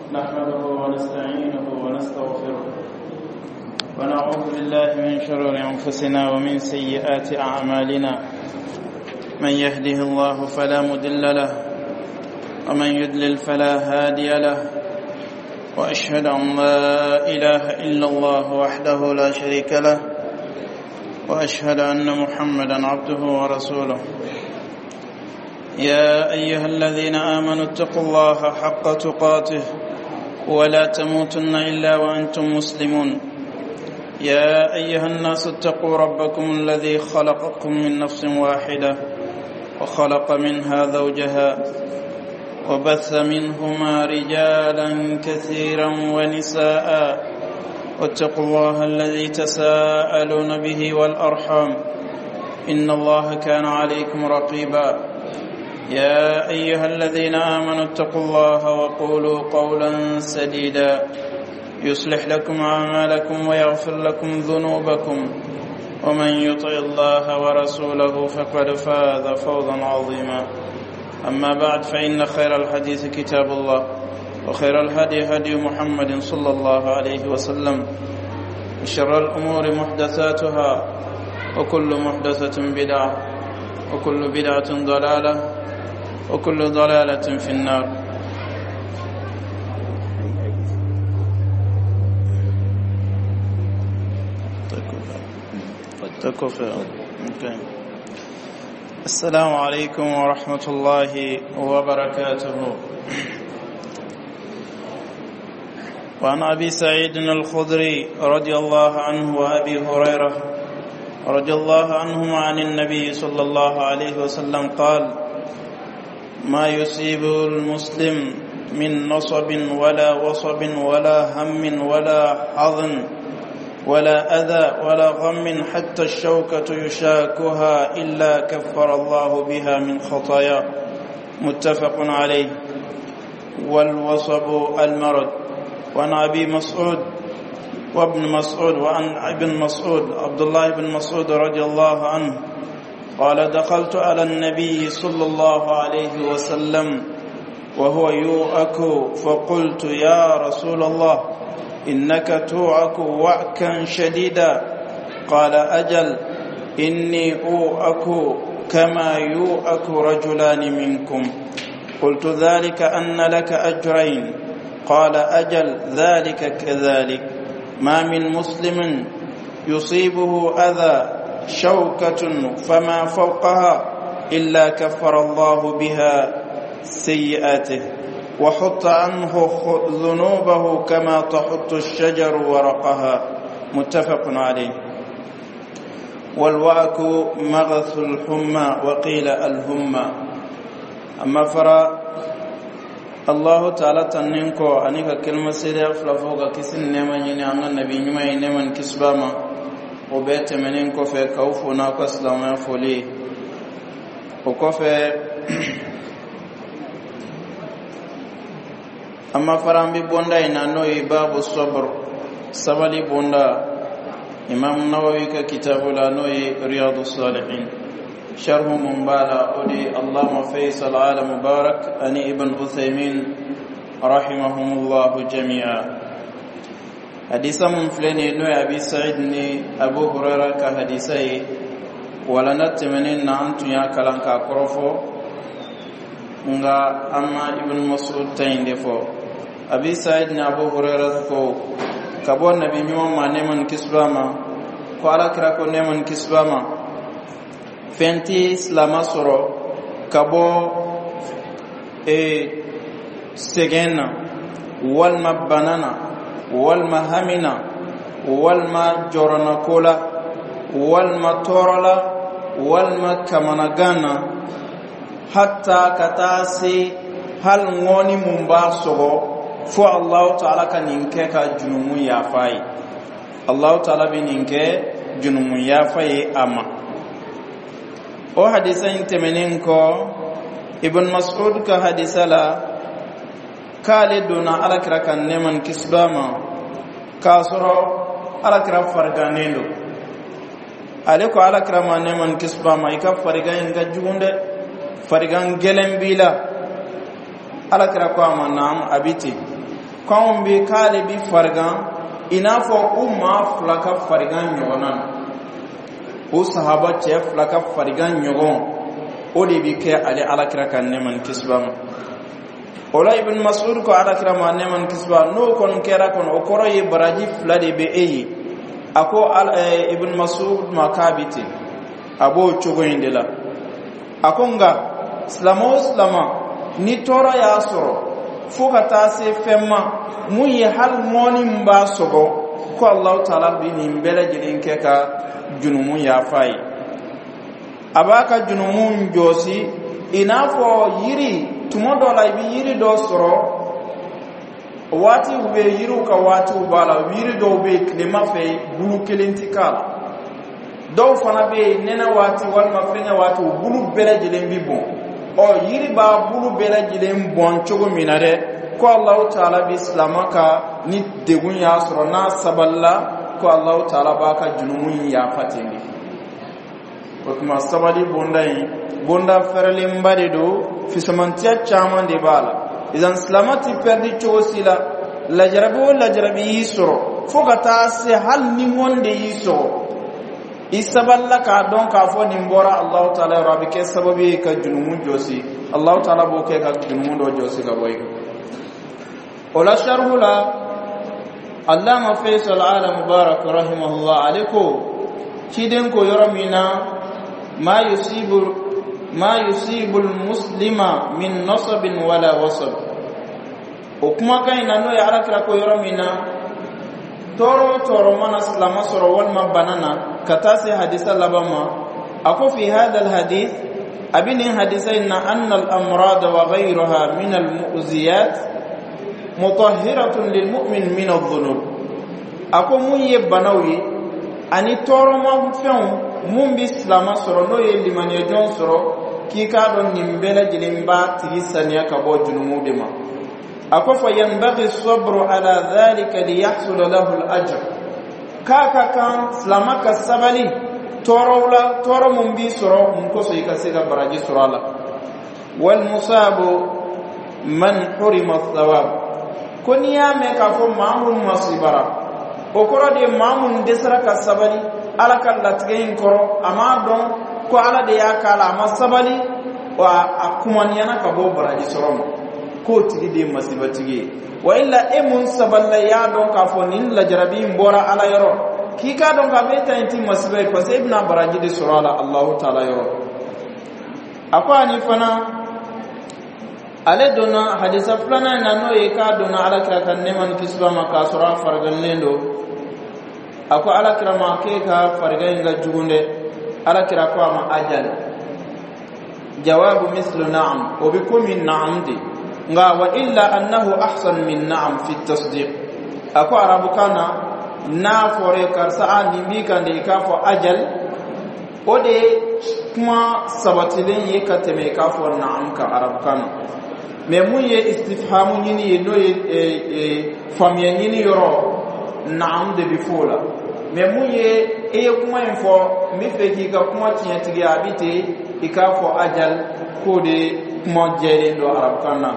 نحمده ونستعينه ونستغفره ونعوذ بالله من شرور أنفسنا ومن سيئات أعمالنا. من يهده الله فلا مضل له ومن يضلل فلا هادي له، وأشهد أن لا إله إلا الله وحده لا شريك له، وأشهد أن محمدا عبده ورسوله. يا أيها الذين آمنوا اتقوا الله حق تقاته ولا تموتن إلا وأنتم مسلمون. يا أيها الناس اتقوا ربكم الذي خلقكم من نفس واحدة وخلق منها زوجها وبث منهما رجالا كثيرا ونساء، واتقوا الله الذي تساءلون به والأرحام إن الله كان عليكم رقيبا. يا أيها الذين آمنوا اتقوا الله وقولوا قولا سديدا يصلح لكم أعمالكم ويغفر لكم ذنوبكم، ومن يطع الله ورسوله فقد فاز فوزا عظيما. أما بعد، فإن خير الحديث كتاب الله، وخير الهدي هدي محمد صلى الله عليه وسلم، وشر الأمور محدثاتها، وكل محدثة بدعة، وكل بدعة ضلالة، وكل ضلالة في النار. السلام عليكم ورحمة الله وبركاته. وعن أبي سعيد الخدري رضي الله عنه وأبي هريرة رضي الله عنهما عن النبي صلى الله عليه وسلم قال: ما يصيب المسلم من نصب ولا وصب ولا هم ولا حزن ولا أذى ولا غم حتى الشوكة يشاكها إلا كفر الله بها من خطايا. متفق عليه. والوصب المرض. وعن أبي مسعود وابن مسعود وعن ابن مسعود عبد الله بن مسعود رضي الله عنه قال: دخلت على النبي صلى الله عليه وسلم وهو يوعك، فقلت: يا رسول الله، إنك توعك وعكا شديدا. قال: أجل، إني أوعك كما يوعك رجلان منكم. قلت: ذلك أن لك أجرين. قال: أجل، ذلك كذلك. ما من مسلم يصيبه أذى شوكة فما فوقها إلا كفر الله بها سيئاته وحط عنه ذنوبه كما تحط الشجر ورقها. متفق عليه. والوعك مغث الحمى، وقيل الهمى. أما فرا الله تعالى تنينكو أنيك كلمة سيدة فلفوق كسن نمان ينعم النبي نما ينمان كسباما وبيت منينكو في كوفنا كسلام فولي وكوفي. أما فرام بوندا إنانوي باب الصبر سبالي بوندا إمام النووي ككتاب لانوي رياض الصالحين شرح منبالا أولي اللهم فيصل على مبارك أني ابن عثيمين رحمهم الله جميعا. حديثا منفلني نوي أبي سعيد ني أبو هريرة كحديثي ولا نتمنين أنتم يا كلانكا كروفو nga amma ibn mas'ud tayinde fo abi sa'id ni abu hurairah ko kabo nabi nyuma ma neman kisbama ko ala kira ko neman kisbama fenti islama soro kabo segena wal mabanana wal mahamina wal ma jorona kola wal matorala wal makamanagana hatta katasi hal ngoni mumbasogo fo Allah ta'ala kaninke ka junumu ya fai. Allah ta'ala bininke junumu ya fai ama. O hadisa intemenin ko ibn Mas'ud ka hadisala kale dona alakira kan neman kisbama kasoro alakira farganendo ale ko alakira ma neman kisbama ika fargan ga jugunde farigan gelen bila ala kira ko amanam abiti kan be kale bi fargan ina fo umma flaka fargan nyonan o sahaba che flaka fargan nyogon o de bi ke ali alakira kan neman kisbam ola ibn mas'ud ko alakira ma neman kisba no kon kera kon o koro ye baraji flade be eyi ako ibn mas'ud makabiti abo chogoyindela akonga islama ni tora ya soro fuka ta se femma mun yi hal monin ba sogo ko Allah ta'ala bi ni bele jinin ke ka junumun ya fai abaka junumun josi ina fo yiri tumodo la bi yiri do soro wati ube yiru ka wati ubala yiri do be klima fe bulu kelentikala do fana be nena wati wal mafenya wati bulu bele jinin bi bon o yiri ba bulu bele jilen bon chogo minare ko Allah ta'ala bi islamaka ni degun ya soro na saballa ko Allah ta'ala baka junumun ya fatindi ko kuma sabali bonda ferlin bari do fi samantiya chaman de bala idan islamati perdi chogo sila lajrabi yisoro fogata se hal ni monde yisoro isaballa ka don ka fo ni mbora Allah ta'ala rabbi ke sababi ka junumun josi Allah ta'ala bo ke ka junumun do josi ka boy ola sharhula allama faisal ala mubarak rahimahullah aliko kiden ko yoramina ma yusibu muslima min nasabin wala wasab o kuma kai nano ya arakra ko yoramina toro mana islama soro wal banana katase hadisa labama ako fi hadha alhadith abini hadithaina anna al-amrad wa ghayraha min al-mu'ziyat mutahhiratun lilmu'min min adh-dhunub ako munye banawi ani toro ma fion mun bi islama soro no ye limaniya jon soro ki ka don nimbela jilimba tirisaniya ka bo junumu de ma ako fa yanbaghi as-sabru ala dhalika liyahsul lahu al-ajr kaka kan islamaka sabali toro mun bi soro mun ko so ikasiga baraji surala wal musabu man hurima ath-thawab koniya me ka fo mamun masibara o koro de mamun desra ka sabali ala kan latgein koro ama don ko ala de yakala ama sabali wa akumaniana ka bo baraji soro ko tigi de masibatigi wa illa emun saballa ya don ka fo nin la jarabi mbora ala yoro ki ka don ka beta inti masibai fa sai ibn baraji de surala Allah ta'ala yoro akwa ni fana ale dona hadisa fulana nano ye ka dona ala kira kan neman kisba maka sura fargan lendo akwa ala kira ma ke ka fargan ga jugunde ala kira ko ma ajal jawabu mislu na'am wa bikum min na'am di nga wa illa annahu ahsan min na'am fi at-tasdiq ako arabu kana na fore kar sa'a nimbi kan de ka fo ajal ode kuma sabatilen ye ka teme ka fo na'am ka arabu kana me mun ye istifhamu nyini ye no ye famia nyini yoro na'am de bifola me mun ye e kuma info mi fe ki ka kuma tinya tigi abite ika fo ajal ko de kuma jere do arabu kana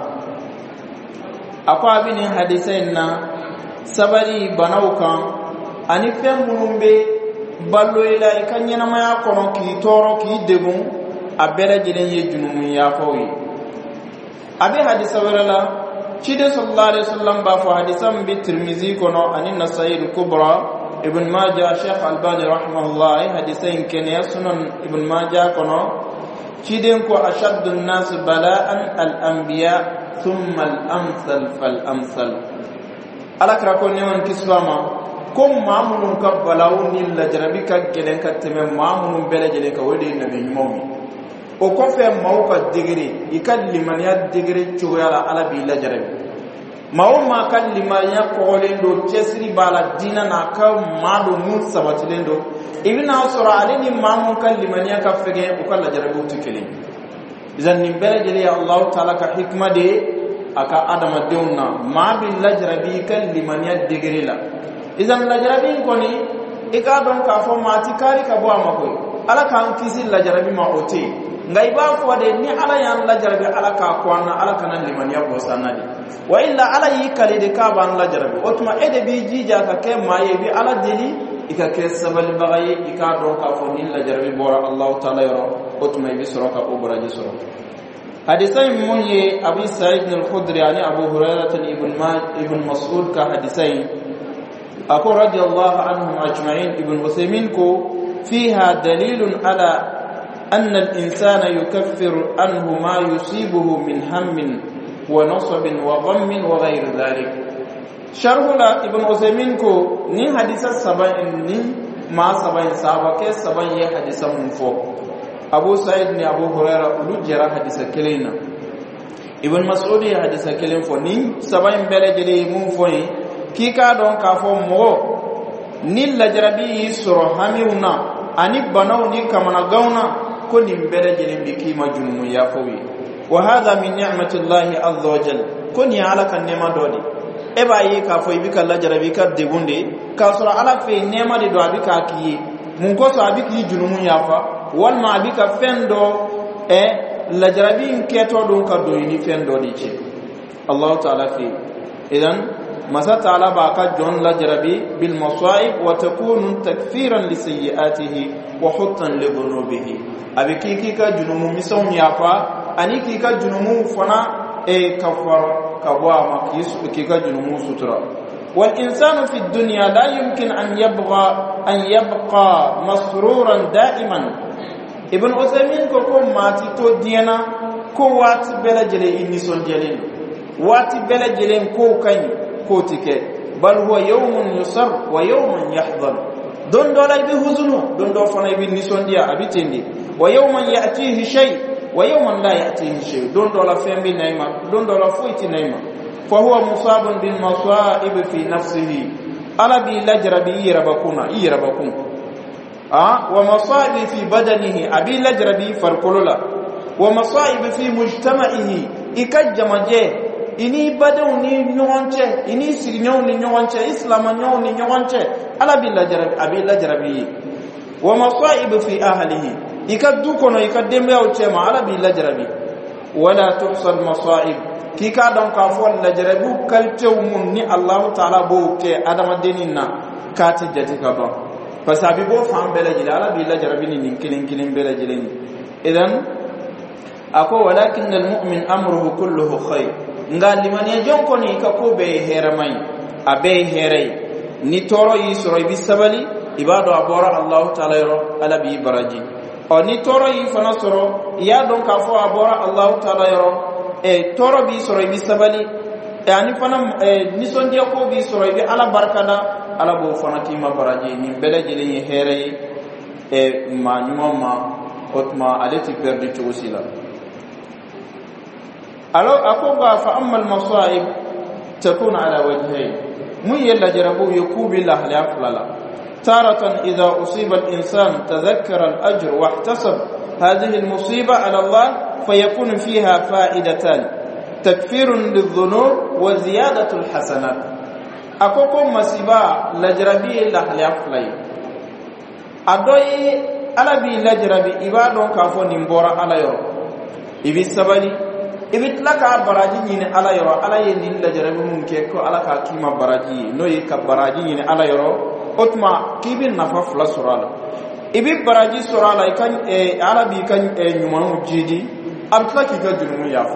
akwa bini hadisain na sabari banaukan ani fem mulumbe ballo ila ikanyana maya kono ki toro ki degun abere jilen ye junumun ya fawi abi hadisa warala chide sallallahu alaihi wasallam ba fa hadisan bi tirmizi kono ani nasai al-kubra ibn majah shaykh albani rahimahullah hadisain kenya sunan ibn majah kono chide ko ashaddu an-nas bala'an al-anbiya thumma al-amsal fal-amsal alakra ko neman kisbama kom mamunun ka balawni la jarabi ka gelen ka teme mamunun bele jele ka wodi nabi nyumomi o ko fe mawka digri ikallimaniya digri chugala ala bi la jarabi mawma kallimaniya ko lendo chesri bala dina na ka mado mun sabatilendo ibna sura alini mamun kallimaniya ka fege o kala jarabi utukeli izan ni bele jele Allah taala ka hikma de aka adama deuna ma bil lajrabi kallimaniya digri la izan lajrabi koni ika don ka fo mati kari ka bo amakoy ala kan kisi lajrabi ma oti ngai ba fo de ni ala yan la jarabi ala ka kwana ala kana liman ya bo sanadi wa illa ala yi kale de ka ban la jarabi otuma ede bi jija ka ke maye bi ala deli ika ke sabal bagaye ika do ka fo ni la jarabi bora allah taala yoro otuma bi soroka o boraji soro hadisai muye abi sa'id al-khudri ani abu hurairah ibn mas'ud ka hadisai ako radiyallahu anhum ajma'in ibn usaymin ko fiha dalilun ala أن الإنسان يكفر عنه ما يصيبه من هم ونصب وغم وغير ذلك شرح ابن عثيمين كو ني حديث السبعين ني ما سبعين صحابة كي سبعين حديث منفو أبو سعيد ني أبو هريرة لجرى حديث كلينا ابن مسعود حديث كلين فو ني سبعين بلجري منفو كي كادون كافو مو ني لجربي سرو هميونا أني بناو ني كمانا غونا كن بلجل بكيما جنم يافوي وهذا من نعمة الله عز وجل كن يعلق النعمة دودي إبا يكا فوي بك الله جربيك دبوندي كاسر على في النعمة دو أبيك أكي منكوس أبيك جنم يافا والما أبيك فندو لجربين كيتو دون كدويني فندو ديشي الله تعالى في إذن مسا تعالى باقا جون لجربي بالمصائب وتكون تكفيرا لسيئاته وحطا لذنوبه abi kika junumu misawm yafa ani kika junumu fana kafar kabwa makis kika junumu sutura wal insanu fi dunya la yumkin an yabqa masruran da'iman ibn usaymin ko mati to diena ko wati bela jele inni son jelen wati bela jelen ko kany ko tike bal huwa yawmun yusar wa yawmun yahdhar don dola bi huzunu don do fana bi nison dia abitendi ويوما يأتيه شيء ويوما لا يأتيه شيء دون دولا فهمي نايما دون دولا فويت نايما فهو مصاب بالمصائب في نفسه ألا بي لجربي يربكون ومصائب في بدنه أبي لجربي فرقلولا ومصائب في مجتمعه إكجم جيه ini badaw ni nyonche ini signyon ni nyonche islam nyon ni nyonche ala billah jarabi abi la jarabi wa masaib fi ahlihi ikaddu kono ikaddembe o chema ala billah jarabi wala tuhsal masaib kika don ka fo la jarabu kaltew mun ni allah taala bo ke adama deninna kati jati ka ba fasabi bo fam bela jila ala billah jarabi ni kilin bela jileni idan ako walakin al mu'min amruhu kulluhu khair ngal limani jonko ni ka ko be heramai abe herai ni toro yi soro bi sabali ibado abora allah taala yoro ala bi baraji o ni toro yi fana soro ya don ka fo abora allah taala yoro toro bi soro bi sabali ani fana ni son dia ko bi soro bi ala barkada ala bo fana tima baraji ni bele jeli herai ma nyuma otma alati perdi chosila alors akoba fa amma al masaib takun ala wajhayn mun yalla jarabu yakubi la halaflala taratan idha usiba al insan tadhakkara al ajr wa ihtasab hadhihi al musiba ala allah fayakun fiha fa'idatan takfirun lidh-dhunub wa ziyadatu al hasanat akoko masiba la jarabi la halaflay adoyi ala bi la jarabi ibadon ka fo nimbora ala yo ibi sabali ibitlaka baraji nyine ala yoro ala yendin la jarabi mum ke ko ala ka kima baraji no yi ka baraji nyine ala yoro otma kibin nafa fla surala ibi baraji surala kan ala bi kan nyumanu jidi amtlaki ga junumu yafa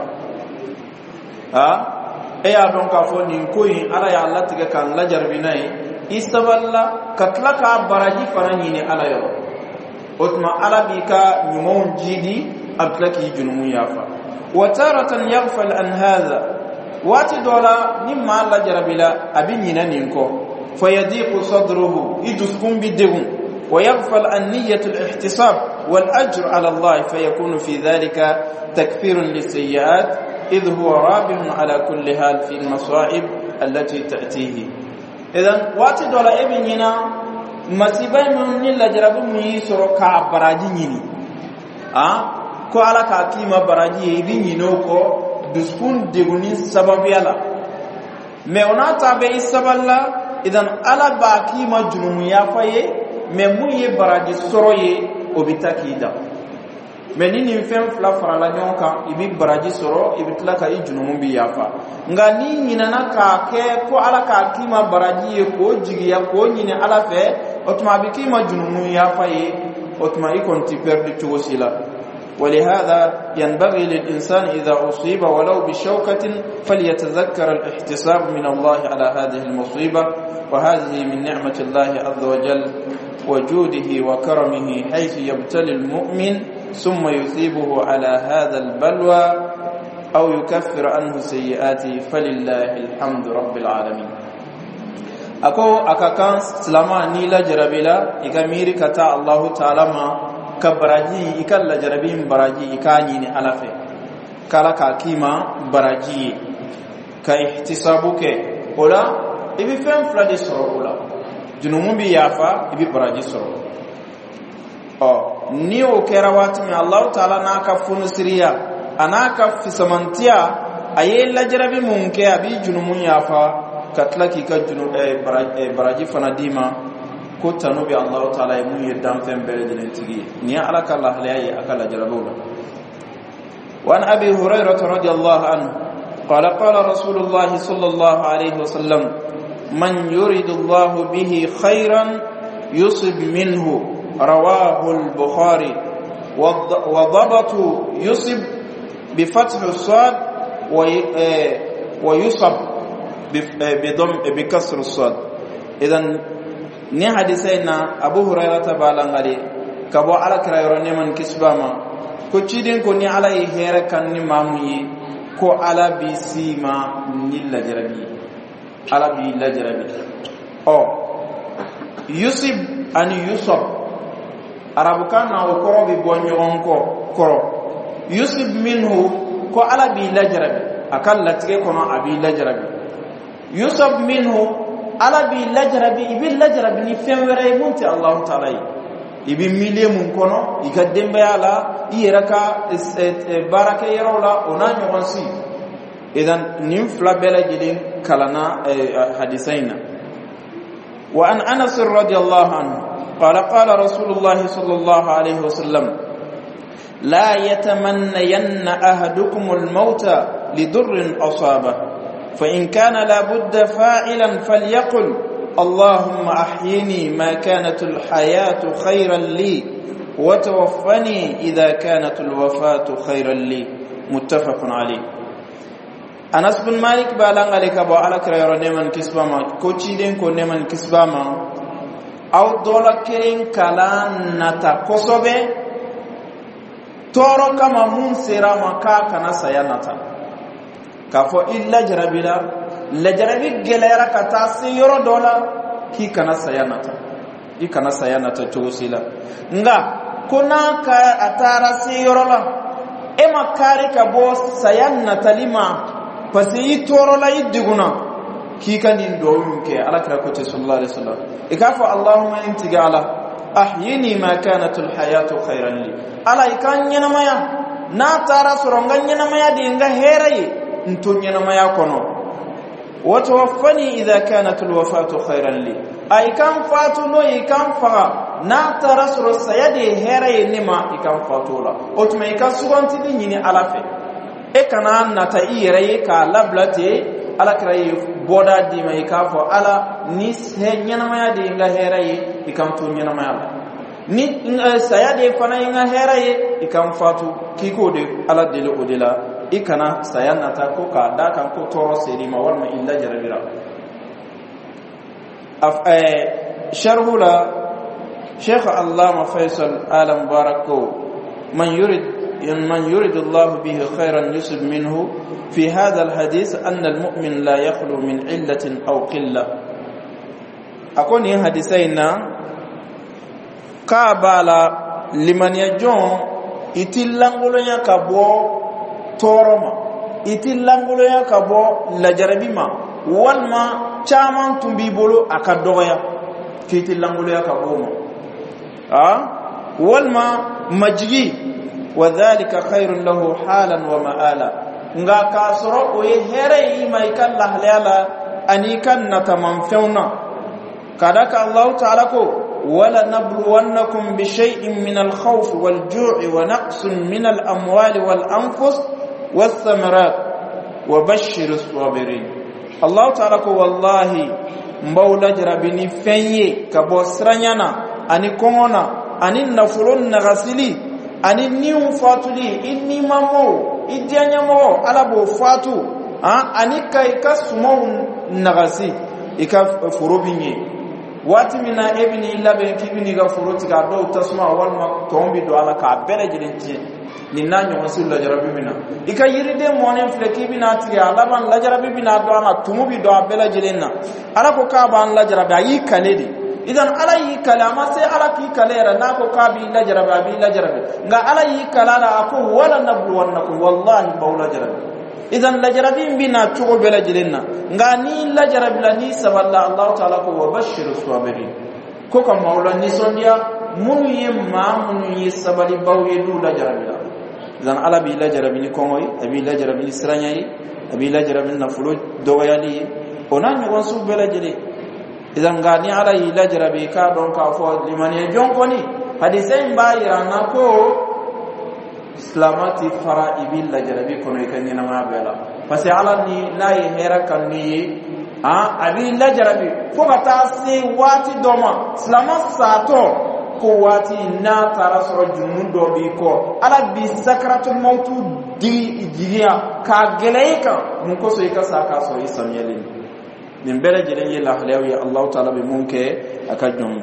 ya don ka fo nin koyi ala ya Allah tiga kan la jarabi nai istaballa katlaka baraji fara nyine ala yoro otma ala bi ka nyumanu jidi amtlaki junumu yafa وتارة يغفل عن هذا واتي دولا نما الله جربلا أبنينا نينكو فيضيق صدره يدسكم بالدهن ويغفل عن نية الاحتساب والأجر على الله فيكون في ذلك تكفير للسيئات إذ هو رابح على كل حال في المصائب التي تأتيه إذن واتي دولا أبنينا مسيبين من الله جربلا ميسر كعبراجيني ko ala ka kima baraji ibi nyino ko duskun deguni sababu yala me onata be isaballa idan ala ba kima junumu ya faye me muye baraji soroye obitakida menini fem fla farala nyonka ibi baraji soro ibi tlaka ijunumu bi yafa ngani nyina ka ke ko ala ka kima baraji ko jigiya ko nyine ala fe otuma bi kima junumu yafa yi otuma ikon ti perdu tuwsila. ولهذا ينبغي للإنسان إذا أصيب ولو بشوكة فليتذكر الاحتساب من الله على هذه المصيبة وهذه من نعمة الله عز وجل وجوده وكرمه حيث يبتلي المؤمن ثم يثيبه على هذا البلوى أو يكفر عنه سيئاته فلله الحمد رب العالمين. أكو أكاكان سلاما نيلا جربلا إكاميري كتا الله تعالى ما كبراجي إكال جربين براجي إكاني ألفه كالا كاكيما براجي كاحتسابك ولا إبي فهم فلادي سرو ولا جنومون بيافا إبي براجي سرو نيو كراوات من الله تعالى ناكا فنسريا أناكا في سمانتيا أي لجربي مونكي أبي جنومون يافا كتلكي كجنو براجي فناديما ko tanu bi Allah ta'ala mun yadam fem bele dinen tigi ni alaka Allah laye akala jarabula wa an abi hurairah radhiyallahu anhu qala qala rasulullah sallallahu alayhi wasallam man yuridu Allah bihi khairan yusib minhu rawahu al-bukhari wa dhabatu yusib bi fath as-sad wa yusab bi kasr as-sad idan ni hadisayna abu hurairah tabalangale kabo ala kirayro neman kisbama ko cidin ko ni ala hera kan ni mamuyi ko ala bi sima ni lajrabi ala bi lajrabi yusib an yusab arabu kan na ko bi bonyon ko koro yusib minhu ko ala bi lajrabi akal latike ko no abi lajrabi yusab minhu ala bi lajrabi ibi lajrabi ni femwere munti Allah ta'ala ibi mile mun kono iga dembe ala iraka baraka yarola onanyo wansi idan nim fla bela jidin kalana hadisaina wa an Anas radiyallahu anhu qala qala rasulullah sallallahu alayhi wasallam la yatamanna ahadukum al-mauta lidurrin asaba فإن كان لابد فاعلا فليقل اللهم أحيني ما كانت الحياة خيرا لي وتوفني إذا كانت الوفاة خيرا لي متفق عليه. أنس بن مالك بالان عليك أبو على كرير نيمان كسباما كوتشيدين كو نيمان كسباما أو دولا كرين كالان نتا كوسوبي تورو كما منسيرا مكا كنا سيانتا kafo illa jarabila la jarabi gelera kata siyoro dola ki kana sayanata chosila nga kuna ka atara siyoro la e makari ka bo sayanata lima pasi toro la idiguna ki kanin do yunke ala kira ko sallallahu alaihi wasallam ikafo allahumma intigala ahyini ma kanat alhayatu khayran li ala ikanyana maya na tara suronganya maya dinga herayi ntunya na maya kono watawaffani idha kanat alwafatu khayran li ay kan fatu no ikan fa na tarasuru sayade heraye nima ikan fatula otuma ikan suganti ni alafe e kana na ta iraye ka lablate ala kraye boda di mai ka fo ala ni henya na maya de nga heraye ikan tunya na maya ni sayade fana nga heraye ikan fatu kiko de ala dele odela ikana sayanata ko ka da kan ko toro seri ma warma illa jarabira sharhula Sheikh Allama Faisal Al Mubarako man yurid Allah bihi khairan yusib minhu fi hadha al hadith anna al mu'min la yakhlu min illatin aw qilla akoni hadisaina ka bala liman yajon itilangulo ya kabo toroma itilangulo ya kabo la jarabima walma chaman tumbi bolo akadoya kitilangulo ya kabo walma majigi wadhālika khairun lahu halan wa ma'ala nga kasoro o here mai kan lahlala ani kan nataman feuna kadaka Allah ta'ala ko ولنبلونكم بشيء من الخوف والجوع ونقص من الأموال والأنفس والثمرات وبشر الصابرين. الله تعالى والله مبولا جربني فني كبوسرانيانا أني كونا أني نفلون نغسلي أني نيو فاتولي إني مامو إديانيا مو على بو فاتو أني كايكا سمو نغسي إكا فروبيني wati mina ebini illa be kibini ga furuti ga do tasma wal ma tombi do ala ka bele jilinti ni nanyo rasul la jarabi mina ika yiride monen fleki bina ti ala ban la jarabi bina do ana tumubi do bele jilinna ala ko ka ban la jarabi ayi kaledi idan ala yi kalama sai ala ki kalera na ko ka bi la jarabi nga ala yi kalala ako wala nabluwannakum wallahi bawla jarabi idan la jarabi bina tugo bele jilinna ngani la jarabila ni saballa Allah ta'ala ko wabashir sabirin ko kam maula ni sondia munu yemma munu yisabali bawye du la jarabila zan ala bi la jarabini komoy abi la jarabini sranyai abi la jarabini nafulo doyali onani wansu bela jere idan ngani ala yi la jarabi ka don ka fo limani jonkoni hadisen bayira na ko islamati fara ibil la jarabi kono ikani na mabela parce ala ni la hera kan ni abi la jarabi ko kata se wati doma islama sato ko wati na tara so junun do bi ko ala bi sakratul mautu digiya ka geleika mun ko so ikasa ka so isamyelin min bela jelen yela halawi Allah ta'ala bi munke akajum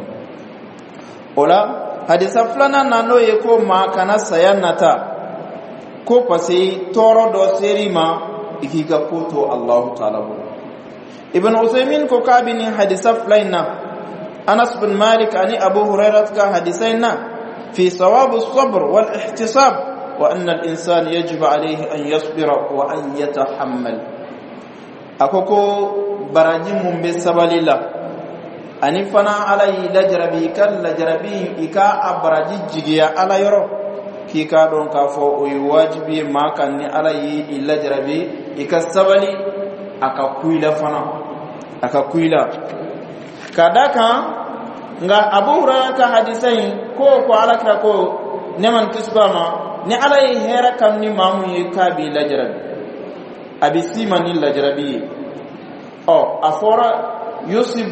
ola hadisa fulana nano ye ko ma kana sayanata ko pasi toro do serima ikiga koto Allah ta'ala ibn Usaymin ko kabini hadisa fulana Anas bin Malik ani Abu Hurairah ka hadisaina fi sawab as-sabr wal ihtisab wa anna al-insan yajib alayhi an yasbira wa an yatahammal akoko baraji mumbe sabalila ani fana alai lajrabi kan lajrabi ika abraji jigiya ala yoro kika don ka fo o wajibi makan ni alai lajrabi ika sabali aka kuila kadaka nga Abu Hurairah ka hadisai ko alaka ko neman kisbama ni alai hera kan ni mamu yika bi lajrabi abisi mani lajrabi afora yusib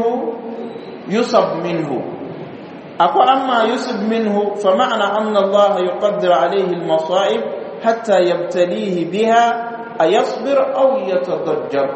minhu أقول أما يسب منه فمعنى أن الله يقدر عليه المصائب حتى يبتليه بها أيصبر أو يتضجر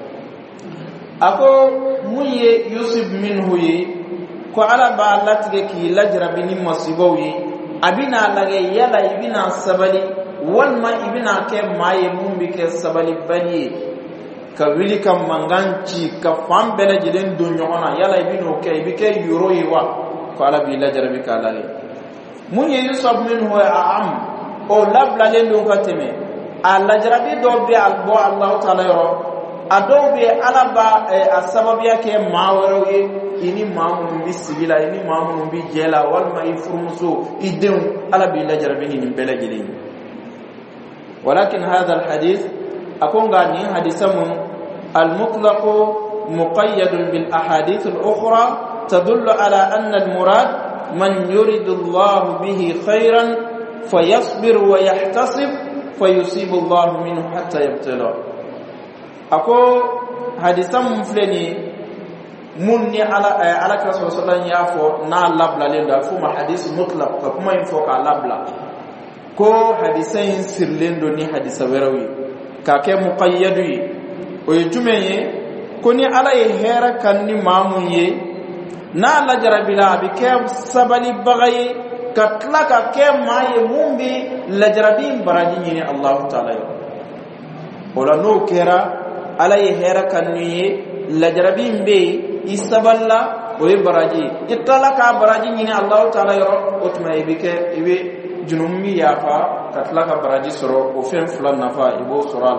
أقول مي يسب منه كو على بالاتك كي لجر بني مصيبوي أبنا لغي يلا يبنا السبلي والما يبنا كم ما يمون بك السبلي بني كويلي كم مانغانشي كفام بلا جدين دنيونا يلا يبنو كي بكي يروي وا قال بي لجر بك على من يصب منه أعم أو لبلا لندو كتمي اللجر بي دو بي ألبو الله تعالى يرو أدو بي ألبا السبب يكي ماوروي إني مامون بي سبيلا إني مامون بي جيلا والما يفرمسو إدن على بي لجر بي نبلا جدين ولكن هذا الحديث أكون غاني حديث المطلق مقيد بالأحاديث الأخرى تدل على أن المراد من يريد الله به خيرا فيصبر ويحتسب فيصيب الله منه حتى يبتلى أكو حديثا مفلني مني على كرسول صلى الله عليه وسلم نا لبلا لندا فما حديث مطلق كما ينفوك لبلا كو حديثين سرلندو ني حديث وروي كاكي مقيدوي ويجمعي كوني على يهيرا كان ني مامون na la jarabila bi ke sabali bagaye katlaka ke maye mumbi la jarabin baraji ni Allah taala ola no kera alay hera kanni la jarabin be isaballa o baraji italaka baraji ni Allah taala yoro otmay bi ke ibe junummi yafa katlaka baraji soro o fen fulan nafa ibo soral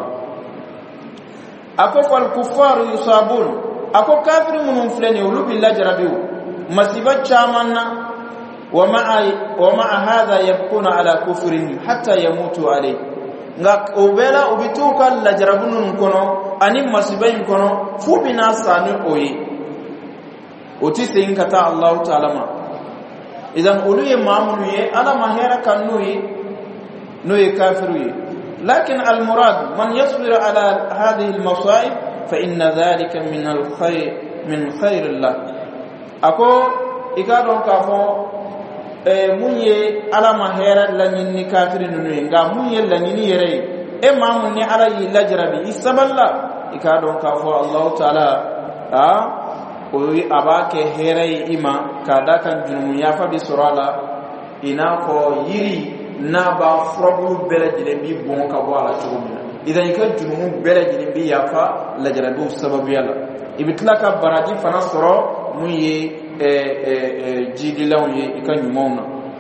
akofal kuffar yusabun ako kafir mun fulani ulubi la jarabiu masiba chamanna wa ma'a hadha yabquna ala kufrihim hatta yamutu alayhi nga obela obituka la jarabunun kono ani masiba kono fubina sanu oyi otisin kata Allah ta'ala ma idan uluye mamunu ye ala mahera kanuyi noye kafiru ye lakin al murad man yasbir ala hadhihi al masa'ib fa inna dhalika min khair Allah ako ikadon kafo munye ala mahera lanni kafirin noye nga munye lanni yere mamun ni ala yi lajrabi isaballa ikadon kafo Allah ta'ala oyi abake herai ima kada kan junumu ya fa bi surala ina ko yiri na ba frobu bele jile bi bon ka wala chumina idan ka junumu bele jile bi ya fa la jarabu sababu yalla ibitlaka baraji fana soro muye jidilaw ye ikan yumona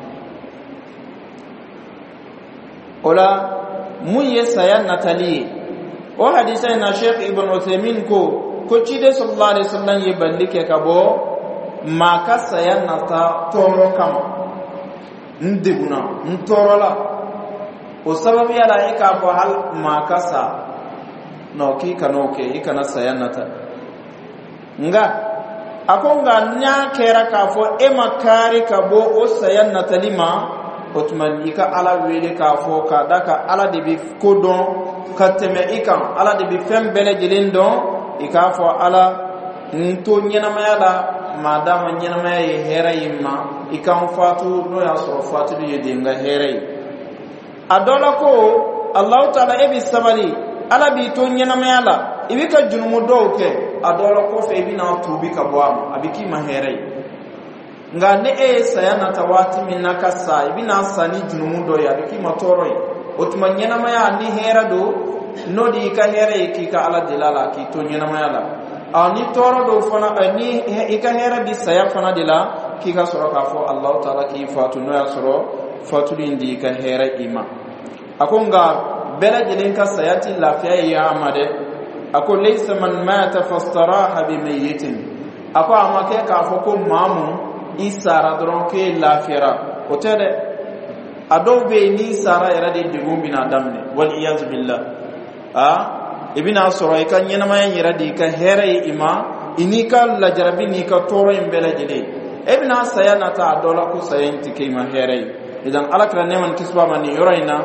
ola muye sayan natali o hadisa na Sheikh Ibn Uthaymeen ko cide sallallahu alaihi wasallam ye ballike kabo maka sayan nata toro kama ndiguna ntorola o sababu yala ika ko hal makasa no ki kanoke ikana sayan nata nga akonga nya kera kafo e makari kabo o sayan nata lima otmanika ala wele kafo ka daka ala de bi kodon kateme ikam ala de bi fembele jilindon ikafo ala nto nyenama yala madama nyenama ye hera yimma ikam fatu no ya so fatu ye dinga hera adola ko Allah taala ebi sabali ala bi to nyenama yala ibika junumu doke adola ko fe bina tubi ka boam abiki ma hera nga ne sayana tawati minaka sa ibina sani junumu do ya biki matoro otuma nyenama ya ni hera do nodi ka here ki ka ala dilala ki to nyina mayala ani toro do fana ani ika here bi saya fana dila ki ka soro ka fo Allah taala ki fatu no ya soro fatu indi ka here ima akonga bela jelen ka sayati lafiya ya amade ako laysa man mata fastaraha bi mayyitin ako amake ka fo ko mamu isara doron ke lafira otede adobe ni sara era de digumbi na damne wal iyaz billah ibina soro ikan yenama yira di ka here ima inika la jarabi ni ka toro imbele jide ibina sayana ta dola ku sayenti ke ma here idan alakra neman kisba mani yoraina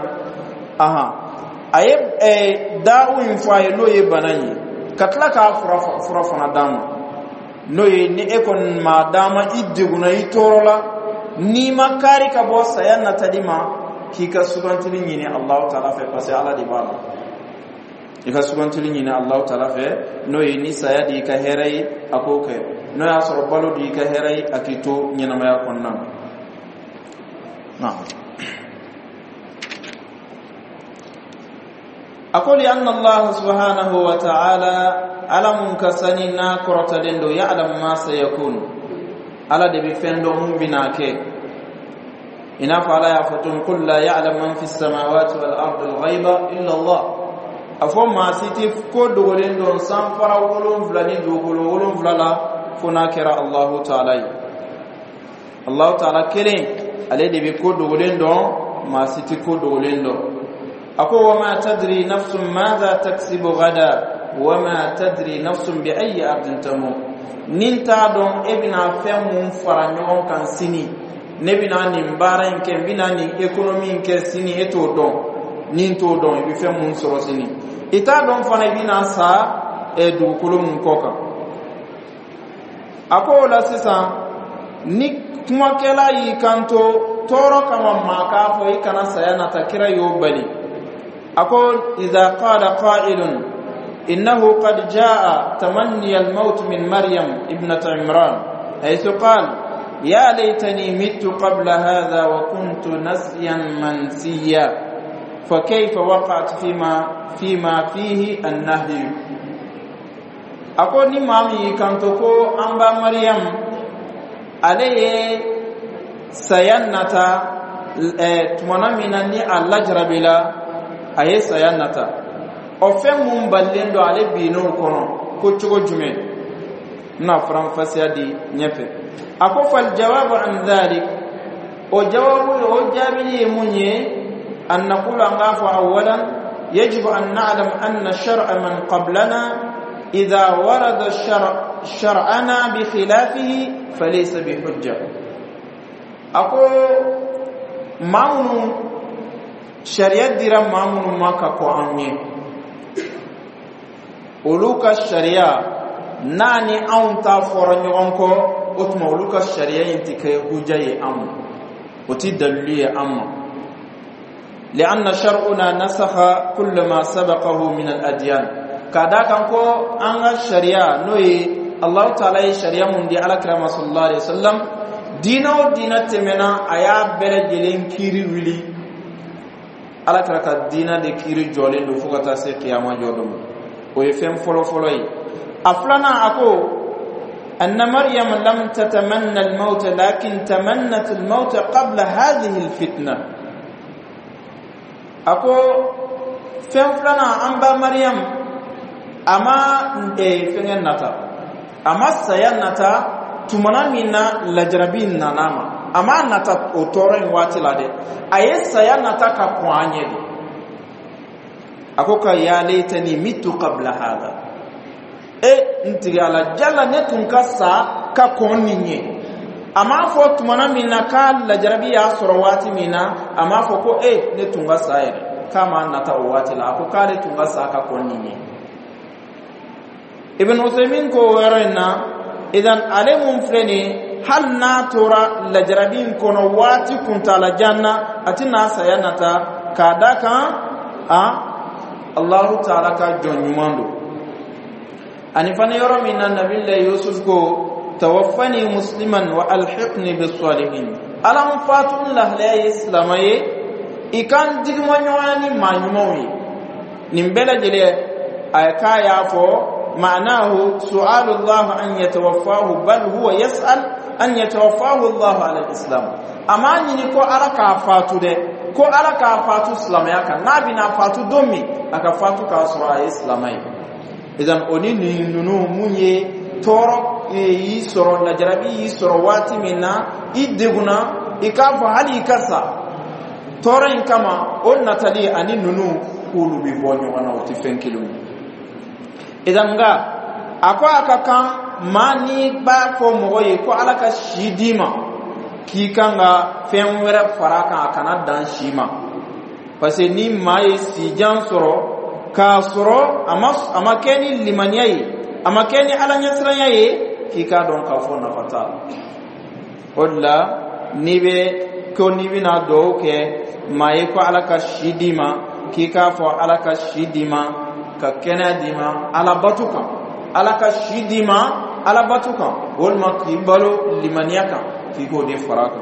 ayeb da'u infaye no ye banani katla ka fura fana dam no ye ni ekon ma dama iddiguna itorola ni makari ka bo sayana tadima ki ka subantini ni Allah ta'ala fa pase ala di bala ika sugantili nyina Allah taala fe no yini saya di ka herai akoke no ya soro balo di ka herai akito nyina maya konna na aqul anna Allah subhanahu wa ta'ala alamun kasani na korota dendo ya'lam ma sayakun ala de bi fendo mum binake ina fa la yafatun qul la ya'lam man fis samawati wal ardi al ghaiba illa Allah afo ma siti ko dogolen don san fara wolon vlani dogolo wolon vlala fona kera Allah ta'ala kele ale de be ko dogolen don ma siti ko dogolen don ako wa ma tadri nafsun madha taksibu gada wa ma tadri nafsun bi ayi ardin tamu ninta don ebina fem fara nyon kan sini nebina ni mbara nke bina ni economy nke sini eto don ninto don bi fem mun soro sini ita don fana bina sa du kulum koka ako la sisa ni kuma kela yi kanto toro kama maka fo ikana sayana takira yo bali ako idha qala qa'ilun innahu qad jaa tamanni al-maut min maryam ibnat imran haythu qala ya laytani mittu qabla hadha wa kuntu nasyan mansiya فكيف وقعت فيما فيه النهي أقول مامي كنتكو أمبا مريم عليه سيانتا تمنامنا ني الله جربلا أي سيانتا أفهم مبلندو عليه بينو كونو كتشو جمع نفرم فسيادي نيفه أقول فالجواب عن ذلك وجواب وجابني مني أن نقول أنغاف أولا يجب أن نعلم أن الشرع من قبلنا إذا ورد شرعنا بخلافه فليس بحجة. أكو مامون شريعة ديرا مامون ما كاكو أمي ولوكا الشريعة ناني أونتا فورنيونكو أتما ولوكا الشريعة ينتكي حجة أم وتدلي أم لأن شرعنا نسخ كل ما سبقه من الأديان. كذا كانكو أنغا الشريعة نوي الله تعالى الشريعة من دي على كرام صلى الله عليه وسلم دينو دينا تمنا أيا بلجلين كيري ولي على كرام دينا دي كيري جولين دو فوقتا سي قياما جودم ويفهم فلو فلوي أفلنا أكو أن مريم لم تتمنى الموت لكن تمنت الموت قبل هذه الفتنة. أكو فهم فلنا أنبا مريم أما فين نتا أما سيان نتا تمنا منا لجربين ناناما أما نتا أطورين واتلا دي أي سيان نتا كقواني دي أكوكا يا ليتني مت قبل هذا نتيجة على جل نتونكا سا كقواني أما فوت منا منا كال لجربي أسرواتي منا أما فوكو نتونكا سا كما نتا واتلا أكوكا نتونكا سا كقواني. ابن عثيمين كو ورنا إذن علمهم فلني هل ناتورا لجربين كنواتي كنت على جنة أتنا سيانتا كاداكا الله تعالى كجون يماندو أني فانا يرى من النبي الله يوسف كو توفني مسلما وألحقني بالصالحين ألم فاتون الله لا إسلامي إكان ديغمانيواني ما يموي نمبلا جلي أيكا يافو معناه سؤال الله أن يتوفاه بل هو يسأل أن يتوفاه الله على الإسلام. أما أنني كو أراك فاتو ده كو أراك فاتو إسلامي كان نابنا فاتو دومي أكا فاتو كاسرا إسلامي. إذن أني ننو مني تورو يسرو نجربي يسرو واتي منا إدغنا إكافو هالي كسا تورو إنكما أولنا تلي أني ننو كولو بيبوني وانا وتفين كيلوني. idan ga akwa akaka mani ba ko moyi ko alaka shidima ki kanga femwere faraka akana dan shima parce ni mai si jansoro ka soro ama keni limaniyai ama keni alanya tsranyaye ki ka don ka fo na fata walla nibe ko nibina do ke mai ko alaka shidima ki ka fo alaka shidima ka kena dima ala batuka ala ka shidima ala batuka wal makibalo limaniyaka ki ko de faraka.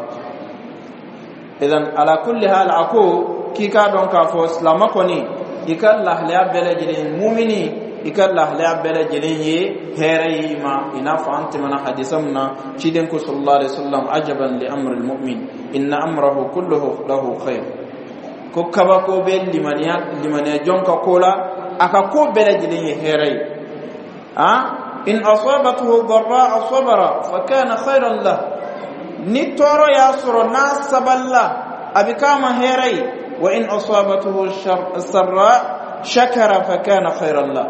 Idan ala kulli hal ako ki ka don ka fo islama koni ikalla la bela jilin mu'mini ikalla la bela jilin ye herai ma ina fa anti mana hadisamna ciden ko sallallahu alaihi wasallam ajaban li amri almu'min inna amrahu kulluhu lahu khair ko kaba ko be limaniya jonka kola aka ko bela jilin herai in asabatuhu dharra sabara fa kana khairan la ni toro ya suro na saballa abikama herai wa in asabatuhu sarra shakara fa kana khairan la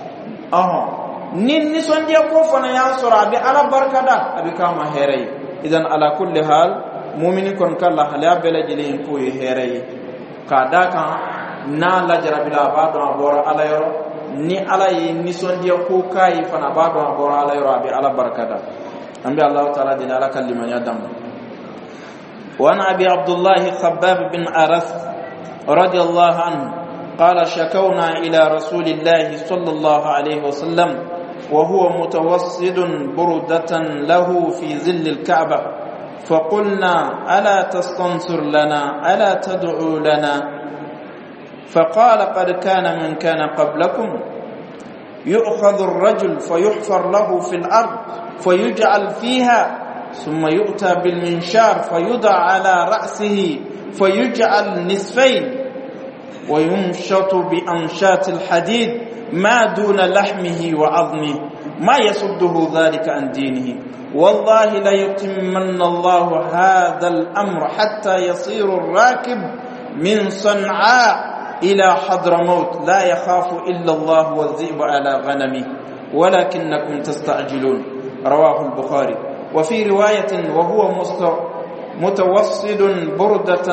ni sonje ko fana ya suro abi ala barkada abikama herai. Idan ala kulli hal mu'mini kon kala hala bela jilin ko herai kadaka na la jarabila bado abora ala yoro ni ala yi ni sondiya ko kai fana bado abora ala yoro abi ala barakada ambi Allah taala dina ala kalliman yadam wa ana abi abdullah khabbab bin arath radiyallahu anhu qala shakawna ila rasulillah sallallahu alayhi wasallam wa huwa mutawassidun burdatan lahu fi zill al-ka'bah فقلنا ألا تستنصر لنا ألا تدعو لنا فقال قد كان من كان قبلكم يؤخذ الرجل فيحفر له في الأرض فيجعل فيها ثم يؤتى بالمنشار فيضع على رأسه فيجعل نصفين ويمشط بأمشات الحديد ما دون لحمه وعظمه ما يصده ذلك عن دينه والله لا يتمن الله هذا الأمر حتى يصير الراكب من صنعاء إلى حضرموت لا يخاف إلا الله والذئب على غنمه ولكنكم تستعجلون رواه البخاري. وفي رواية وهو متوسد بردة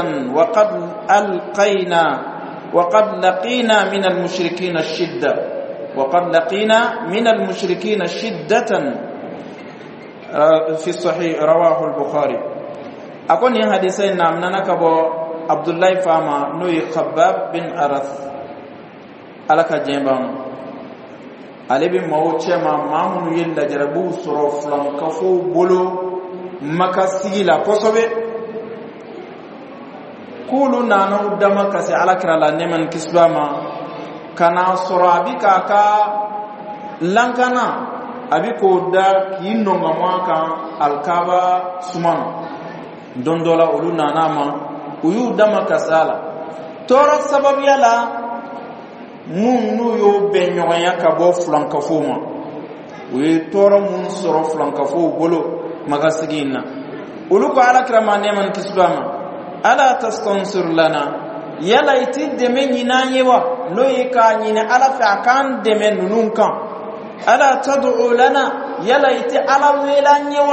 وقد لقينا من المشركين شدة في الصحيح رواه البخاري. أكون حديثين نامنا كبو عبد الله فاما نوي خباب بن أرث alaka jembam alebi mawche mamun yilla jarabu soro flan kafo bolo makasila kosobe kulu nanu dama kasi alakra la neman kisbama kana soro abika ka lankana abiko da kinno ngamaka alkaba suman dondola uluna nama uyu dama kasala toro sababu yala mun nu yo benyoya ka bo flankafo ma we toro mun soro flankafo bolo magasigina uluko ala krama neman kisbama ala tastansir lana yala iti deme nyina yewa no yika nyina ala fa kan deme nununka ala tad'u lana yala iti ala wela nyewa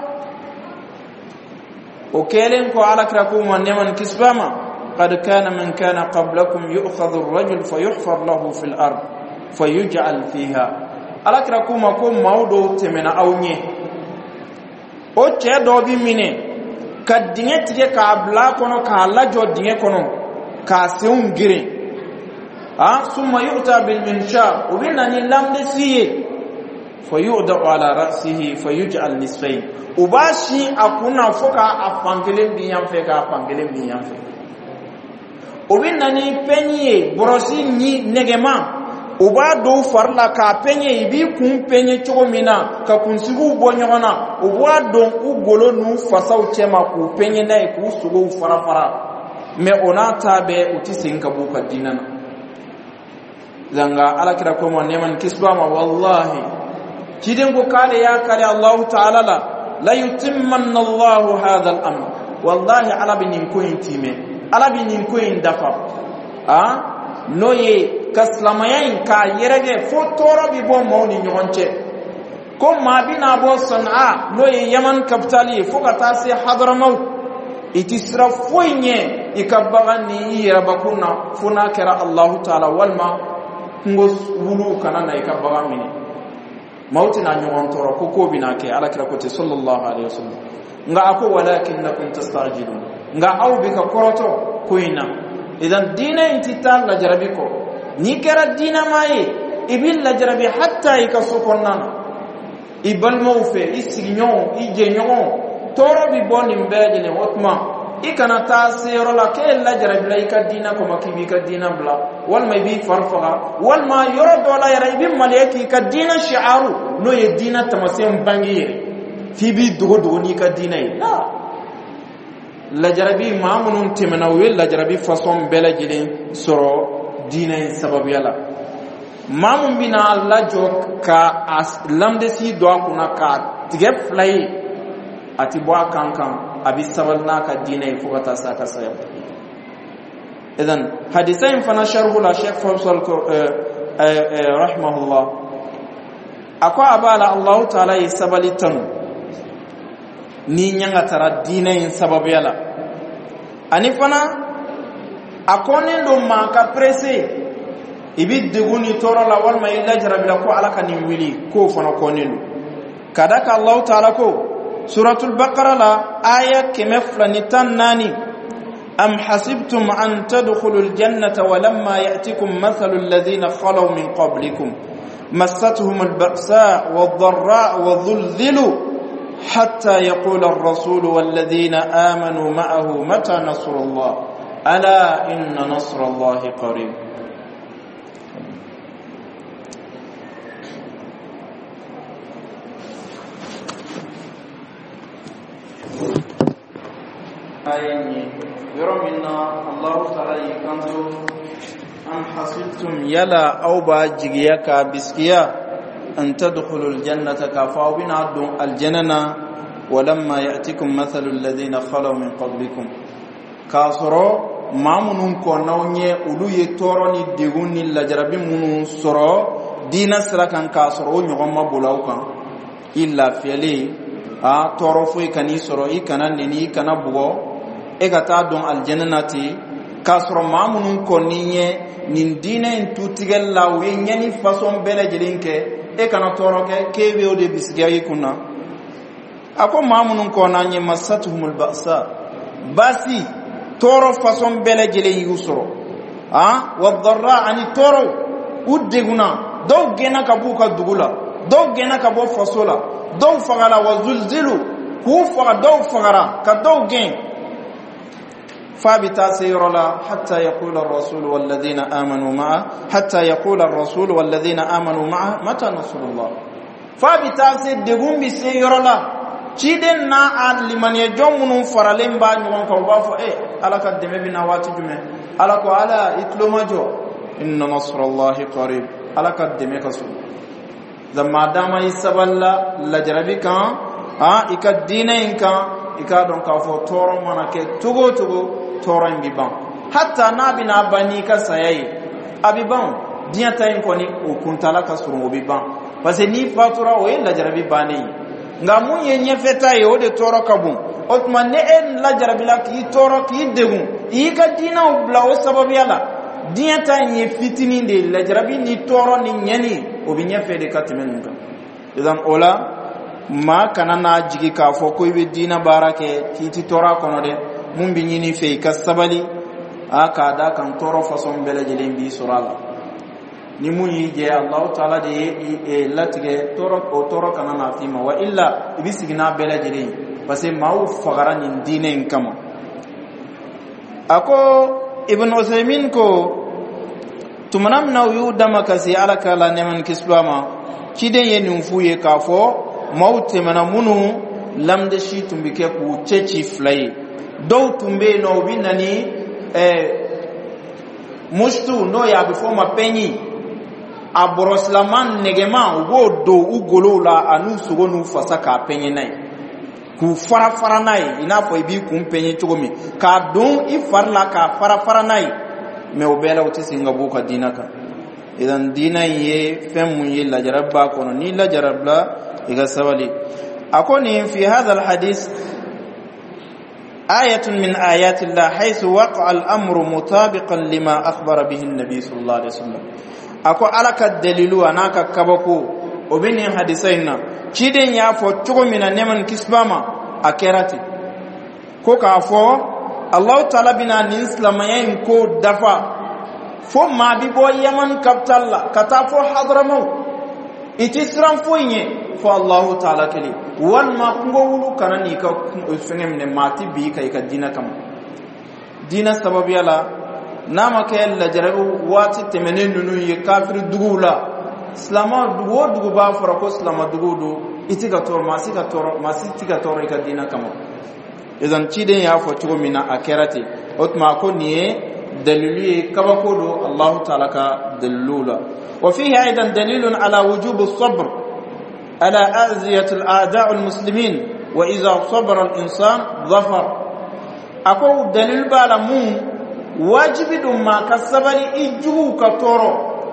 o kelen ko ala krakuma neman kisbama قد كان من كان قبلكم يؤخذ الرجل فيحفر له في الأرض فيجعل فيها ألكركم أكون موضوع تمنى أونيه أو تشدو بمينه كدينة تيجي كابلا كنو كالا جو دينة كنو كاسيون غيري ثم يؤتى بالمنشار وبيننا نلام دسيه فيؤدى على رأسه فيجعل نصفين وباشي أكون فوكا أفانجلين بيان فيكا أفانجلين بيان فيكا obinna ni penye brosi ni negema uba do farla ka penye ibi kun penye chogomina ka kunsigu bonyona uba do ugolo nu fasaw chema ku penye na ku sugo farafara me onata be utisinka buka dinana zanga alakira ko mo neman kisbama wallahi kidin ko kale ya kale Allah ta'ala la yutimmanna Allah hadha al-amr wallahi ala binin ko intime alabi nin ko indafa noye kaslamayen ka yerege fo toro bi bo mawni nyonche ko mabina bo san'a noye yaman kapitali fo kata se hadramaut itisra foynye ikabagani yarabakuna funa kara Allah ta'ala walma ngos wulu kanana ikabagamini mauti na nyongon toro ko binake alakira ko te sallallahu alaihi wasallam nga ako walakinnakum tastajilun nga au bika koroto kuina idan dina intital la jarabiko ni kera dina mai ibil la jarabi hatta ikasokonna ibal mawfe isignon ijenyon toro bi boni mbejene wotma ikana tasiro la ke la jarabi la ikadina ko makibi kadina bla wal may bi farfaga wal ma yoro la yarabi maleki kadina shi'aru no yedina tamasem bangire fi bi dogo ni kadina la la jarabi mamunun timna wel la jarabi façon bela jilin soro dina sababu yala mamun bina Allah jo ka lamde si do kuna ka tige flay ati bo kankan abi sabalna ka dina fukata saka saya idan hadisain fana sharhu la shaykh Faisal rahimahullah akwa abala Allah ta'ala yasabalitan ni nyanga tara dina sababu yala anifana akone ndo maka presse ibi deguni toro la wal ma illa jarabila ko alaka ni wili ko fana konelu kadaka Allah ta'ala ko suratul baqara la aya kemeflanitan nani am hasibtum an tadkhulul jannata walamma ya'tikum mathalul ladhina khalaw min qablikum massatuhum al-ba'sa wad-dharra wadh-dhulzilu حتى يقول الرسول والذين آمنوا معه متى نصر الله ألا إن نصر الله قريب يرمنا الله تعالى يكنتو أم حسبتم يلا أو باجيك بسكيا أن تدخلوا الجنة كفاو بنا الجنة ولما يأتكم مثل الذين خلوا من قبلكم كاسرو ما منون كونوني أولو يتوروني ديغوني لجربي منون سرو dina sira kan ka soro nyogon mabulaw kan illa fiali toro fu kani soro ikana nini kana bugo e gata don aljannati ka soro mamunun konniye nin dina en tutigal lawe nyani façon bela jelinke e kana toro ke kebe o de bisgayi kuna ako mamunun konanye masatuhumul ba'sa basi toro façon bela jelen yusoro wadharra ani toro uddeguna do gena kabuka dugula do gena kabo fasola do fagala wazulzilu ku faga do fagara ka do gen فابتا سيرلا حتى يقول الرسول والذين آمنوا معه متى نصر الله فابتا سيدغم بسيرلا چيدن نا ان لمن يجمن فرالين با نيون كو با فو ala ka deme bina wati jume ala ko ala itlo majo inna nasrullahi qarib ala ka deme kasu zamma dama isaballa la jarabi kan ika dinen kan ika don ka fo toro manake tugo toro mbi ban hatta nabina bani ka sayai abiban diata en koni o kuntala ka suru obi ban parce ni fatura o la jarabi bani ngamu yenye feta yo de toro kabun otman ne en la jarabi la ki toro ki degun ika dina o bla o sababu yala diata nye fitini de la jarabi ni toro ni nyani obi nya fe de katimen kan idan ola ma kanana jigi ka fo ko be dina barake titi tora kono de mun bi nyini fe ka sabali aka da kan toro façon bele jele bi surala ni mun yi je Allah taala de latige toro kanana fima wa illa ibisigina bele jele parce mawu fagara ni dinen kama ako ibn Usaymin ko tumanam na yudama kasi alaka la neman kislama kiden yen fuye ka fo mawte mana munu lamde shi tumbike ku ceci flay do tumbe no binani mushtu no ya bifo mapenyi aboroslaman negema ugo do ugolola anu sugonu fasaka penyi nai ku fara nai inafo ibi ku penyi chogomi ka don ifarla ka fara nai me obela utisi ngabuka dinaka idan dina ye femu ye la jarabba kono ni la jarabla iga sawali akoni fi hadha alhadith ayatun min ayati Allah haythu waqa'a al-amru mutabiqan lima akhbara bihi an-nabi sallallahu alaihi wasallam ako alaka dalilu anaka kabako obini hadisaina chiden ya fo chugo mina neman kisbama akerati ko ka fo Allah ta'ala bina ni islamayen ko dafa fo ma bi bo yaman kaptalla kata fo hadramaut itisram fo nye fo Allah ta'ala kali wal ma kungo wulu kanani ka fengem ne mati bi kai ka dina kam dina sababu yala nama ke la jarabu wati temenen nunu ye kafir dugula islama dugo ba fara ko islama dugo itiga tor masika tor ka dina kam idan ciden ya fo tugo mina akerati otma ko niye dalili kabako do Allah ta'ala ka dalula wa fihi aidan dalilun ala wujub as-sabr ala aziyat al-a'da' al-muslimin wa idha sabara al-insan dhafar ako dalil bala mun wajibi dum ma kasabali ijugu ka toro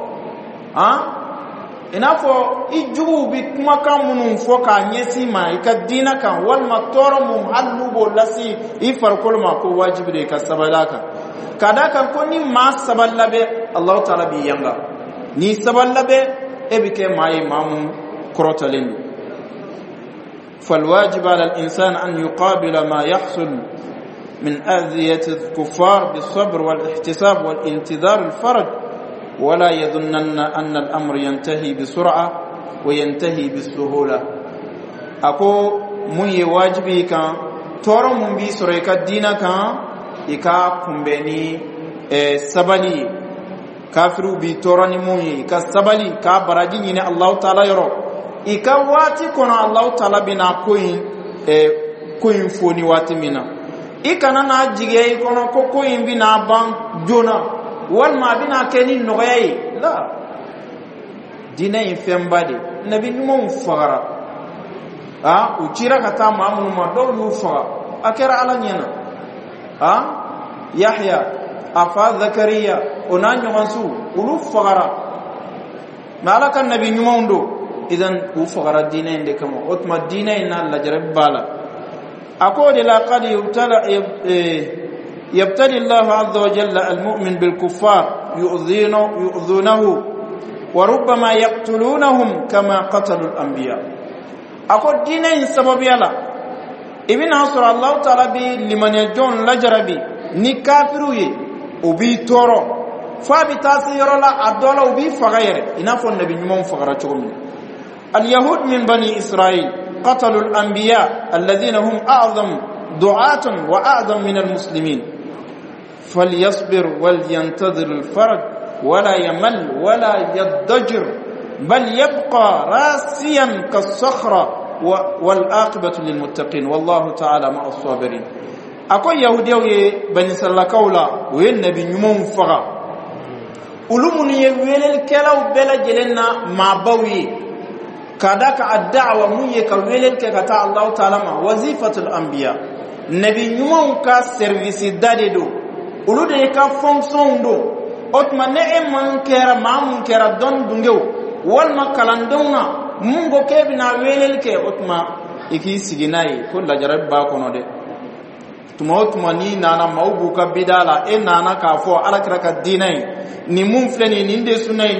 inafo ijugu bi kuma kan munun foka nyesi ma ikadina kan wal matoro mum halubo lasi ifarkol ma ko wajibi de kasabalaka kada kan ko ni ma saballabe Allah ta'ala bi yanga ni saballabe ebike mai mamu krotalen fal wajib ala al insan an yuqabila ma yahsul min adhiyat al kuffar bis sabr wal ihtisab wal intidhar al faraj ولا يظنن أن الأمر ينتهي بسرعة وينتهي بالسهولة أكو من يواجبي كان تورو من بي سريكا دينا كان إكا كمبيني سبالي كافرو بي توراني موني إكا سبالي كا براجيني الله تعالى يرو إكا واتي كنا الله تعالى بنا كوين فوني واتي منا إكا نانا جيجي كنا كوين بنا بان جونا wal ma bina keni noyay la dina infembade nabi mum fara uchira kata mamun ma do yu fara akira ala nyana yahya afa zakariya onanyo wansu ulu fara malaka nabi nyumondo idan ku fagara dina inde kama otma dina inna la jarab bala akode la qad yabtali Allah azza wa jalla almu'min bil kuffar yu'dhunahu wa rubbama yaqtulunahum kama qatalu al anbiya akode dina in sababu yala ibn asr Allah ta'ala bi liman yajon la jarabi ni kafiru ye obi toro fabi tasiro la adola ubi fagayre ina fon nabi nyum fagara chogum al yahud min bani israil qatalu al anbiya alladhina hum a'zam du'atan wa a'zam min al muslimin falyasbir wal yantadhir al faraj wala yamal wala yadjir bal yabqa rasiyan kas-sakhra wal aqibatu lil muttaqin wallahu ta'ala ma'as sabirin akoy yahudiyaw ye bani sallakawla we nabi nyum faga ulumuni yewelel kelaw bela jelenna ma bawi kadaka ad-da'wa muye ka welel ke kata Allah ta'ala ma wazifatul anbiya nabi nyumon ka service dadedo ulude ka fonction do otma ne e man kera mamun kera don dungew wal makalandona mungo kebina welel ke otma iki siginai ko la jarab ba kono de tuma ni nana mawbu ka bidala e nana ka fo alakra ka dinai ni mun fleni ni inde sunai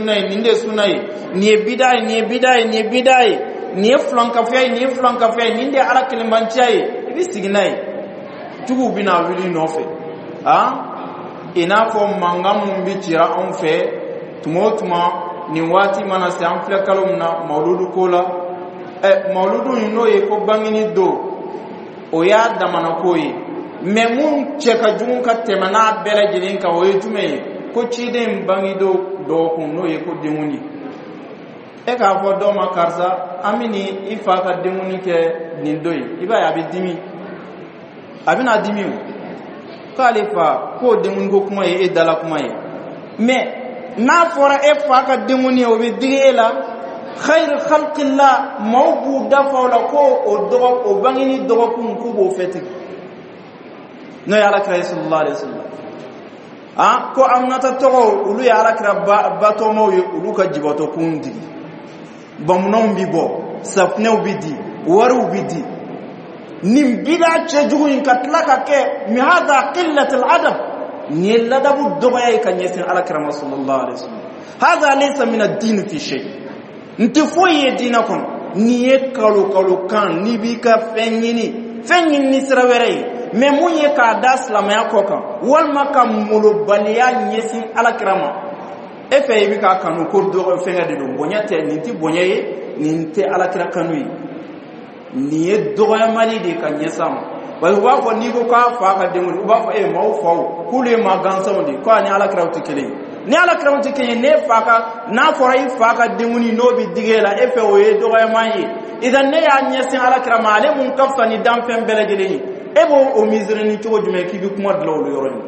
ni bidai ni flanka fay ni inde alakle manchai ibi signai tugu bina wili nofe ina fo mangam bitira on fe tuma ni wati mana se an flekalum na mauludu kola mauludu ino e ko bangini do o ya damana koyi memun cheka junka temana bela jinin ka o yutume ko chiden bangido do ko no ye ko demuni e ka fo do ma karsa amini ifa ka demuni ke nindoyi iba ya bi dimi abina dimi kalifa ko demuni ko kuma e dala kuma ye me na fora e fa ka demuni o bi digela خير خلق الله موجود دفع لكو او بانغي دوكم كوبو فتك نو يالك رسول الله عليه وسلم ko amnata to ulu ya alakra bato mo ulu ka jiboto kundi bamnon bibo safne ubidi waru ubidi nim bida chejugu in katlaka ke mi hada qillat al adab ni ladabu dogay kan yesin alakra sallallahu alaihi wasallam hada laysa min ad-din fi shay nti foye dina kon ni e kalo kan ni bi ka fenyini sira were me munye ka daslam ya koka wal makam mulu baliya nyesin alakrama e fe bi ka kanu ko do fenga de do bonyate ni ti bonyaye ni te alakra kanui ni e do ya mali de kan nyesam wal wa ko ni ko ka fa ka de mu ba ko e maw faw kule ma gansa de ko ni alakra utikele ni alakra utikele ne fa ka na forai fa ka de mu ni no bi digela e fe o e do ya mali idan ne ya nyesin alakra male mun kafsa ni dam fem belejeli ebo o mizreni to jume ki bi kuma dlawlo yoroni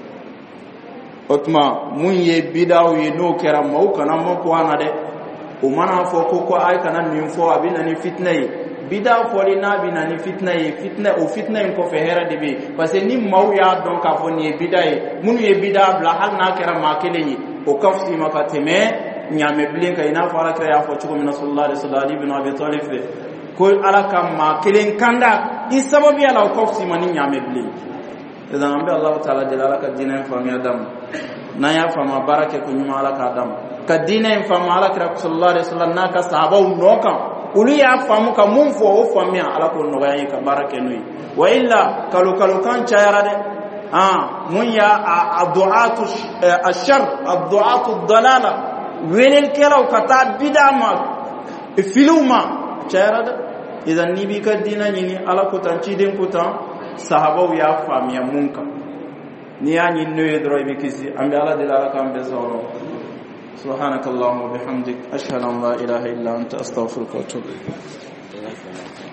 otma mun ye bidaw ye no kera maw kana mo ko anade o mana fo ko ay kana nim fo abina ni fitna yi bidaw fo li na bina ni fitna yi fitna ko fe hera de bi parce que ni maw ya don ka fo ni bidaye mun ye bidaw bla hal na kera ma keleni o kafsi makateme nyame blinka ina fara kera ya fo chuko min sallallahu alaihi wasallam ibn abi talib ko alaka ma kelen kanda isababi ala ko si mani nyame bli idan ambe Allah taala de alaka dinen fami adam na ya fama barake ko nyuma alaka adam ka dinen fama alaka sallallahu alaihi wasallam na ka sahaba unoka ulu ya famu ka mun fo o fami alaka no yayi ka barake nui wa illa kalu kan chayara de mun ya adduatu ashar adduatu dalala welel kelaw kata bidama filuma chayara de idan ni bi ka dina nyini ala ko tan ci den ko tan sahaba ya famiya munka ni ya nyi noye dro bi kisi ambe ala de la kam be sawro subhanakallahumma wa bihamdik ashhadu an la ilaha illa anta astaghfiruka wa atubu ilayk